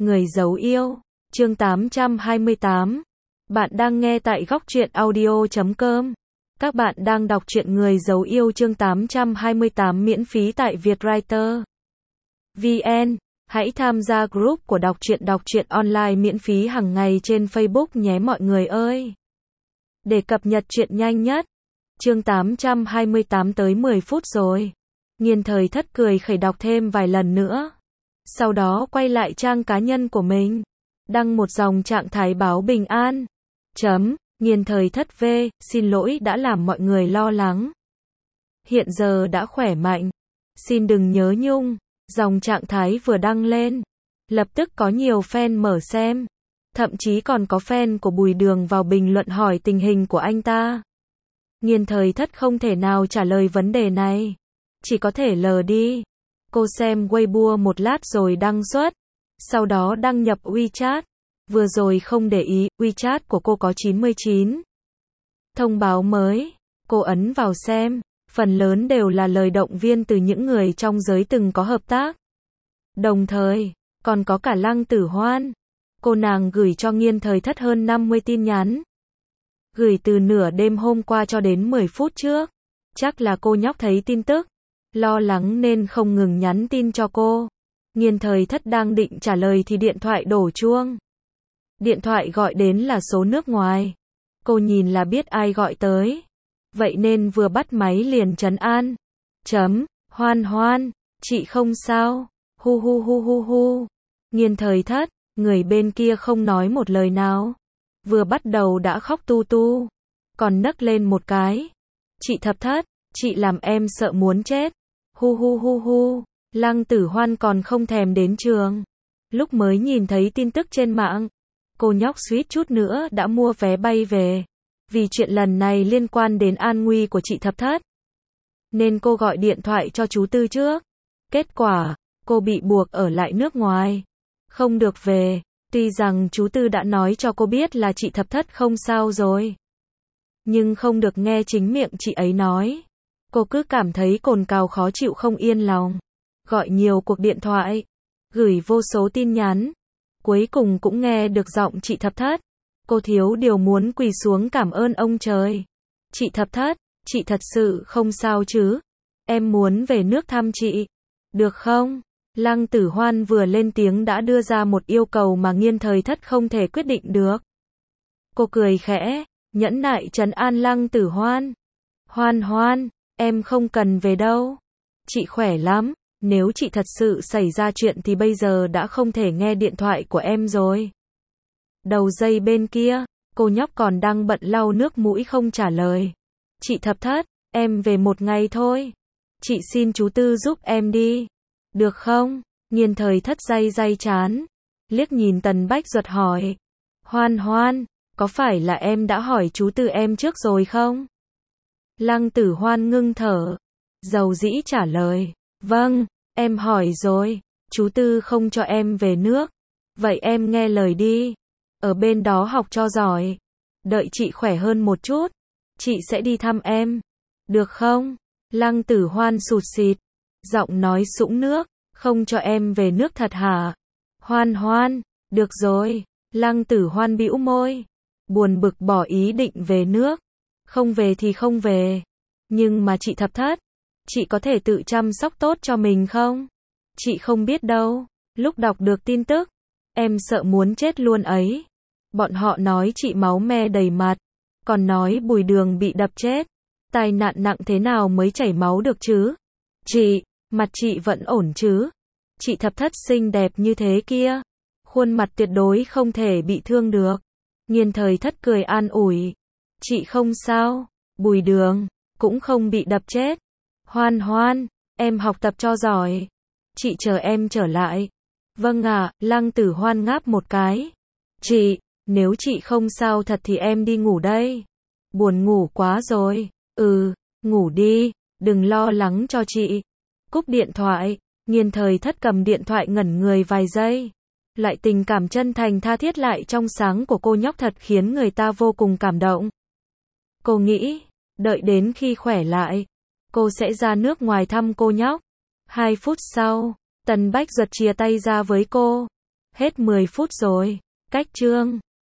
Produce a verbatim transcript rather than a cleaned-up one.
Người dấu yêu, chương tám trăm hai mươi tám. Bạn đang nghe tại góc truyện audio chấm com. Các bạn đang đọc truyện Người dấu yêu chương tám trăm hai mươi tám miễn phí tại Vietwriter chấm vn. Hãy tham gia group của đọc truyện đọc truyện online miễn phí hàng ngày trên Facebook nhé mọi người ơi. Để cập nhật truyện nhanh nhất. Chương tám trăm hai mươi tám tới mười phút rồi. Nghiên Thời Thất cười khẩy đọc thêm vài lần nữa. Sau đó quay lại trang cá nhân của mình. Đăng một dòng trạng thái báo bình an. Chấm, Nghiên Thời Thất V, xin lỗi đã làm mọi người lo lắng. Hiện giờ đã khỏe mạnh. Xin đừng nhớ nhung. Dòng trạng thái vừa đăng lên. Lập tức có nhiều fan mở xem. Thậm chí còn có fan của Bùi Đường vào bình luận hỏi tình hình của anh ta. Nghiên Thời Thất không thể nào trả lời vấn đề này. Chỉ có thể lờ đi. Cô xem Weibo một lát rồi đăng xuất. Sau đó đăng nhập WeChat. Vừa rồi không để ý, WeChat của cô có chín mươi chín thông báo mới. Cô ấn vào xem. Phần lớn đều là lời động viên từ những người trong giới từng có hợp tác. Đồng thời, còn có cả Lăng Tử Hoan. Cô nàng gửi cho Nghiên Thời Thất hơn năm mươi tin nhắn. Gửi từ nửa đêm hôm qua cho đến mười phút trước. Chắc là cô nhóc thấy tin tức. Lo lắng nên không ngừng nhắn tin cho cô. Nghiên Thời Thất đang định trả lời thì điện thoại đổ chuông. Điện thoại gọi đến là số nước ngoài. Cô nhìn là biết ai gọi tới. Vậy nên vừa bắt máy liền trấn an. Chấm, Hoan Hoan, chị không sao. Hu hu hu hu hu. Nghiên Thời Thất, người bên kia không nói một lời nào. Vừa bắt đầu đã khóc tu tu. Còn nấc lên một cái. Chị Thập Thất, chị làm em sợ muốn chết. Hu hu hu hu. Lăng Tử Hoan còn không thèm đến trường. Lúc mới nhìn thấy tin tức trên mạng. Cô nhóc suýt chút nữa đã mua vé bay về. Vì chuyện lần này liên quan đến an nguy của chị Thập Thất. Nên cô gọi điện thoại cho chú Tư trước. Kết quả, cô bị buộc ở lại nước ngoài. Không được về. Tuy rằng chú Tư đã nói cho cô biết là chị Thập Thất không sao rồi. Nhưng không được nghe chính miệng chị ấy nói. Cô cứ cảm thấy cồn cào khó chịu không yên lòng. Gọi nhiều cuộc điện thoại. Gửi vô số tin nhắn. Cuối cùng cũng nghe được giọng chị Thập Thất. Cô thiếu điều muốn quỳ xuống cảm ơn ông trời. Chị Thập Thất, chị thật sự không sao chứ? Em muốn về nước thăm chị. Được không? Lăng Tử Hoan vừa lên tiếng đã đưa ra một yêu cầu mà Nghiên Thời Thất không thể quyết định được. Cô cười khẽ, nhẫn nại trấn an Lăng Tử Hoan. Hoan Hoan, em không cần về đâu. Chị khỏe lắm, nếu chị thật sự xảy ra chuyện thì bây giờ đã không thể nghe điện thoại của em rồi. Đầu dây bên kia, cô nhóc còn đang bận lau nước mũi không trả lời. Chị Thập Thất, em về một ngày thôi. Chị xin chú Tư giúp em đi. Được không? Nghiên Thời Thất day day chán. Liếc nhìn Tần Bách Duật hỏi. Hoan Hoan, có phải là em đã hỏi chú Tư em trước rồi không? Lăng Tử Hoan ngưng thở. Dầu dĩ trả lời. Vâng, em hỏi rồi. Chú Tư không cho em về nước. Vậy em nghe lời đi. Ở bên đó học cho giỏi. Đợi chị khỏe hơn một chút. Chị sẽ đi thăm em. Được không? Lăng Tử Hoan sụt sịt. Giọng nói sũng nước. Không cho em về nước thật hả? Hoan Hoan. Được rồi. Lăng Tử Hoan bĩu môi. Buồn bực bỏ ý định về nước. Không về thì không về. Nhưng mà chị Thập Thất. Chị có thể tự chăm sóc tốt cho mình không? Chị không biết đâu. Lúc đọc được tin tức. Em sợ muốn chết luôn ấy. Bọn họ nói chị máu me đầy mặt. Còn nói Bùi Đường bị đập chết. Tai nạn nặng thế nào mới chảy máu được chứ? Chị, mặt chị vẫn ổn chứ? Chị Thập Thất xinh đẹp như thế kia. Khuôn mặt tuyệt đối không thể bị thương được. Nghiên Thời Thất cười an ủi. Chị không sao. Bùi Đường cũng không bị đập chết. Hoan Hoan, em học tập cho giỏi. Chị chờ em trở lại. Vâng ạ, à, Lăng Tử Hoan ngáp một cái. Chị, nếu chị không sao thật thì em đi ngủ đây. Buồn ngủ quá rồi. Ừ, ngủ đi, đừng lo lắng cho chị. Cúp điện thoại, Nghiên Thời Thất cầm điện thoại ngẩn người vài giây. Loại tình cảm chân thành tha thiết lại trong sáng của cô nhóc thật khiến người ta vô cùng cảm động. Cô nghĩ, đợi đến khi khỏe lại, cô sẽ ra nước ngoài thăm cô nhóc. Hai phút sau, Tần Bách Duật chia tay ra với cô. Hết mười phút rồi. Cách chương